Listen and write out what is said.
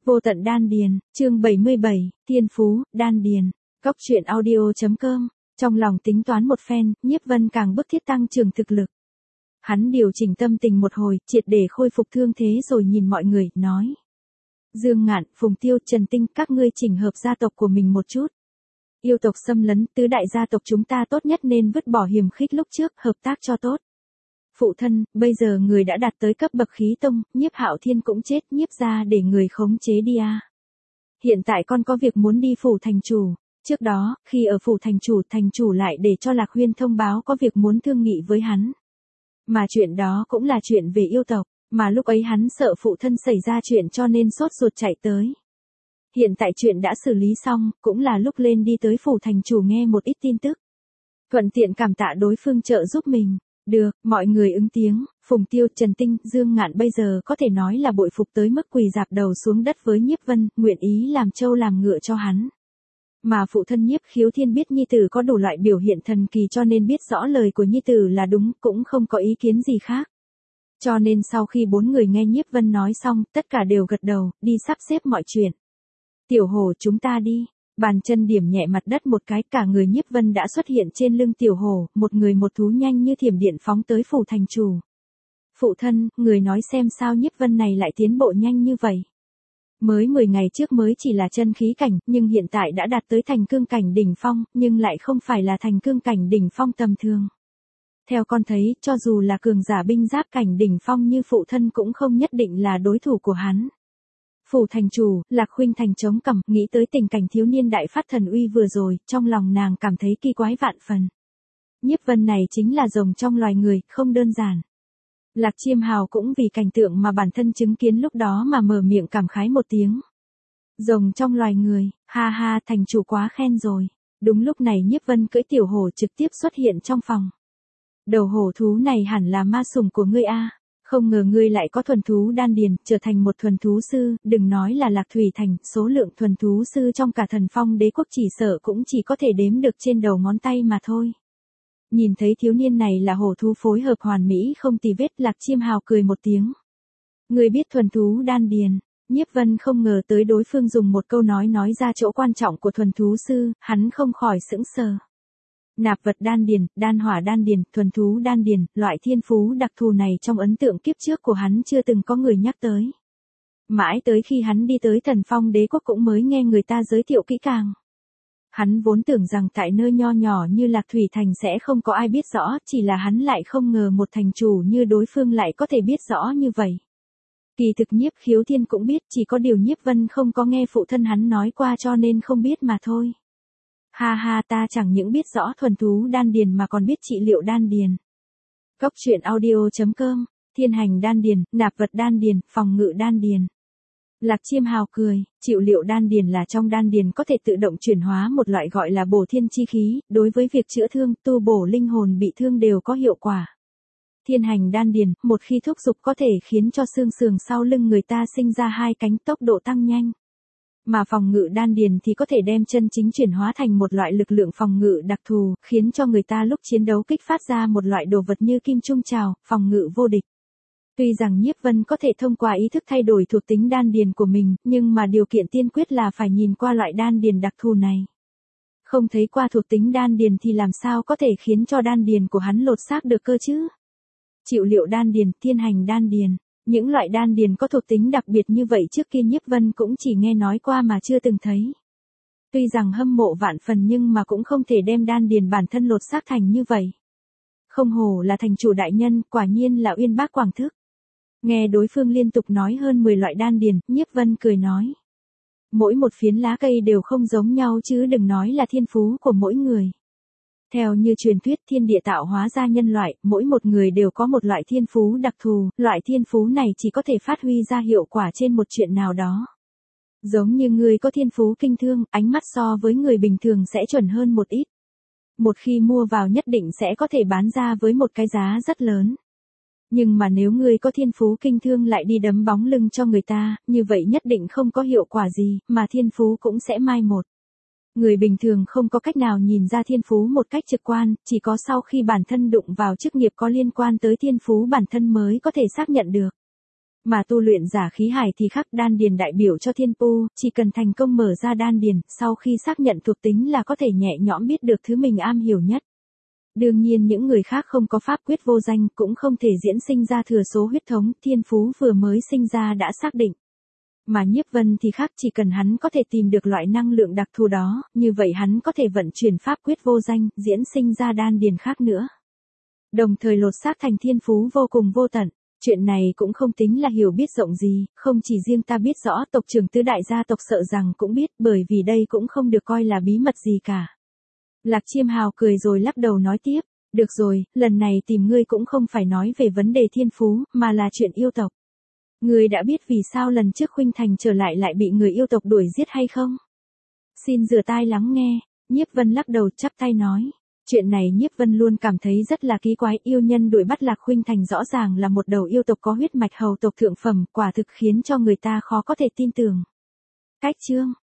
Vô tận đan điền, chương 77, thiên phú, đan điền. Góc truyện audio.com. Trong lòng tính toán một phen, Nhiếp Vân càng bức thiết tăng trưởng thực lực. Hắn điều chỉnh tâm tình một hồi, triệt để khôi phục thương thế rồi nhìn mọi người, nói. Dương Ngạn, Phùng Tiêu, Trần Tinh, các ngươi chỉnh hợp gia tộc của mình một chút. Yêu tộc xâm lấn, tứ đại gia tộc chúng ta tốt nhất nên vứt bỏ hiềm khích lúc trước, hợp tác cho tốt. Phụ thân, bây giờ người đã đạt tới cấp bậc khí tông, Nhiếp Hạo Thiên cũng chết, Nhiếp gia để người khống chế đi à. Hiện tại con có việc muốn đi phủ thành chủ. Trước đó, khi ở phủ thành chủ lại để cho Lạc Huyên thông báo có việc muốn thương nghị với hắn. Mà chuyện đó cũng là chuyện về yêu tộc, mà lúc ấy hắn sợ phụ thân xảy ra chuyện cho nên sốt ruột chạy tới. Hiện tại chuyện đã xử lý xong, cũng là lúc lên đi tới phủ thành chủ nghe một ít tin tức. Thuận tiện cảm tạ đối phương trợ giúp mình. Được, mọi người ứng tiếng, Phùng Tiêu, Trần Tinh, Dương Ngạn bây giờ có thể nói là bội phục tới mức quỳ rạp đầu xuống đất với Nhiếp Vân, nguyện ý làm trâu làm ngựa cho hắn. Mà phụ thân Nhiếp Khiếu Thiên biết nhi tử có đủ loại biểu hiện thần kỳ cho nên biết rõ lời của nhi tử là đúng, cũng không có ý kiến gì khác. Cho nên sau khi bốn người nghe Nhiếp Vân nói xong, tất cả đều gật đầu, đi sắp xếp mọi chuyện. Tiểu Hổ, chúng ta đi. Bàn chân điểm nhẹ mặt đất một cái, cả người Nhiếp Vân đã xuất hiện trên lưng Tiểu Hổ, một người một thú nhanh như thiểm điện phóng tới phủ thành chủ. Phụ thân, người nói xem sao Nhiếp Vân này lại tiến bộ nhanh như vậy. Mới 10 ngày trước mới chỉ là chân khí cảnh, nhưng hiện tại đã đạt tới thành cương cảnh đỉnh phong, nhưng lại không phải là thành cương cảnh đỉnh phong tầm thường. Theo con thấy, cho dù là cường giả binh giáp cảnh đỉnh phong như phụ thân cũng không nhất định là đối thủ của hắn. Phủ thành chủ, Lạc Khuynh Thành chống cằm, nghĩ tới tình cảnh thiếu niên đại phát thần uy vừa rồi, trong lòng nàng cảm thấy kỳ quái vạn phần. Nhiếp Vân này chính là rồng trong loài người, không đơn giản. Lạc Chiêm Hào cũng vì cảnh tượng mà bản thân chứng kiến lúc đó mà mở miệng cảm khái một tiếng. Rồng trong loài người, ha ha, thành chủ quá khen rồi. Đúng lúc này Nhiếp Vân cưỡi Tiểu Hổ trực tiếp xuất hiện trong phòng. Đầu hổ thú này hẳn là ma sủng của ngươi a. Không ngờ ngươi lại có thuần thú đan điền, trở thành một thuần thú sư, đừng nói là Lạc Thủy Thành, số lượng thuần thú sư trong cả Thần Phong Đế quốc chỉ sợ cũng chỉ có thể đếm được trên đầu ngón tay mà thôi. Nhìn thấy thiếu niên này là hổ thú phối hợp hoàn mỹ không tì vết, Lạc Chiêm Hào cười một tiếng. Ngươi biết thuần thú đan điền. Nhiếp Vân không ngờ tới đối phương dùng một câu nói ra chỗ quan trọng của thuần thú sư, hắn không khỏi sững sờ. Nạp vật đan điền, đan hỏa đan điền, thuần thú đan điền, loại thiên phú đặc thù này trong ấn tượng kiếp trước của hắn chưa từng có người nhắc tới. Mãi tới khi hắn đi tới Thần Phong Đế quốc cũng mới nghe người ta giới thiệu kỹ càng. Hắn vốn tưởng rằng tại nơi nho nhỏ như Lạc Thủy Thành sẽ không có ai biết rõ, chỉ là hắn lại không ngờ một thành chủ như đối phương lại có thể biết rõ như vậy. Kỳ thực Nhiếp Khiếu Thiên cũng biết, chỉ có điều Nhiếp Vân không có nghe phụ thân hắn nói qua cho nên không biết mà thôi. Ha ha, ta chẳng những biết rõ thuần thú đan điền mà còn biết trị liệu đan điền. Góc truyện audio.com, thiên hành đan điền, nạp vật đan điền, phòng ngự đan điền. Lạc Chiêm Hào cười, trị liệu đan điền là trong đan điền có thể tự động chuyển hóa một loại gọi là bổ thiên chi khí, đối với việc chữa thương, tu bổ linh hồn bị thương đều có hiệu quả. Thiên hành đan điền, một khi thúc dục có thể khiến cho xương sườn sau lưng người ta sinh ra hai cánh, tốc độ tăng nhanh. Mà phòng ngự đan điền thì có thể đem chân chính chuyển hóa thành một loại lực lượng phòng ngự đặc thù, khiến cho người ta lúc chiến đấu kích phát ra một loại đồ vật như kim trung trào, phòng ngự vô địch. Tuy rằng Nhiếp Vân có thể thông qua ý thức thay đổi thuộc tính đan điền của mình, nhưng mà điều kiện tiên quyết là phải nhìn qua loại đan điền đặc thù này. Không thấy qua thuộc tính đan điền thì làm sao có thể khiến cho đan điền của hắn lột xác được cơ chứ? Trị liệu đan điền, thiên hành đan điền. Những loại đan điền có thuộc tính đặc biệt như vậy trước kia Nhiếp Vân cũng chỉ nghe nói qua mà chưa từng thấy. Tuy rằng hâm mộ vạn phần nhưng mà cũng không thể đem đan điền bản thân lột xác thành như vậy. Không hổ là thành chủ đại nhân, quả nhiên là uyên bác quảng thức. Nghe đối phương liên tục nói hơn 10 loại đan điền, Nhiếp Vân cười nói. Mỗi một phiến lá cây đều không giống nhau chứ đừng nói là thiên phú của mỗi người. Theo như truyền thuyết thiên địa tạo hóa ra nhân loại, mỗi một người đều có một loại thiên phú đặc thù, loại thiên phú này chỉ có thể phát huy ra hiệu quả trên một chuyện nào đó. Giống như người có thiên phú kinh thương, ánh mắt so với người bình thường sẽ chuẩn hơn một ít. Một khi mua vào nhất định sẽ có thể bán ra với một cái giá rất lớn. Nhưng mà nếu người có thiên phú kinh thương lại đi đấm bóng lưng cho người ta, như vậy nhất định không có hiệu quả gì, mà thiên phú cũng sẽ mai một. Người bình thường không có cách nào nhìn ra thiên phú một cách trực quan, chỉ có sau khi bản thân đụng vào chức nghiệp có liên quan tới thiên phú bản thân mới có thể xác nhận được. Mà tu luyện giả khí hải thì khác, đan điền đại biểu cho thiên pu, chỉ cần thành công mở ra đan điền, sau khi xác nhận thuộc tính là có thể nhẹ nhõm biết được thứ mình am hiểu nhất. Đương nhiên những người khác không có pháp quyết vô danh cũng không thể diễn sinh ra thừa số huyết thống, thiên phú vừa mới sinh ra đã xác định. Mà Nhiếp Vân thì khác, chỉ cần hắn có thể tìm được loại năng lượng đặc thù đó, như vậy hắn có thể vận chuyển pháp quyết vô danh, diễn sinh ra đan điền khác nữa. Đồng thời lột xác thành thiên phú vô cùng vô tận. Chuyện này cũng không tính là hiểu biết rộng gì, không chỉ riêng ta biết rõ, tộc trưởng tứ đại gia tộc sợ rằng cũng biết, bởi vì đây cũng không được coi là bí mật gì cả. Lạc Chiêm Hào cười rồi lắc đầu nói tiếp, được rồi, lần này tìm ngươi cũng không phải nói về vấn đề thiên phú, mà là chuyện yêu tộc. Ngươi đã biết vì sao lần trước Khuynh Thành trở lại lại bị người yêu tộc đuổi giết hay không? Xin rửa tai lắng nghe, Nhiếp Vân lắc đầu chắp tay nói. Chuyện này Nhiếp Vân luôn cảm thấy rất là kỳ quái, yêu nhân đuổi bắt Lạc Khuynh Thành rõ ràng là một đầu yêu tộc có huyết mạch hầu tộc thượng phẩm, quả thực khiến cho người ta khó có thể tin tưởng. Cách chương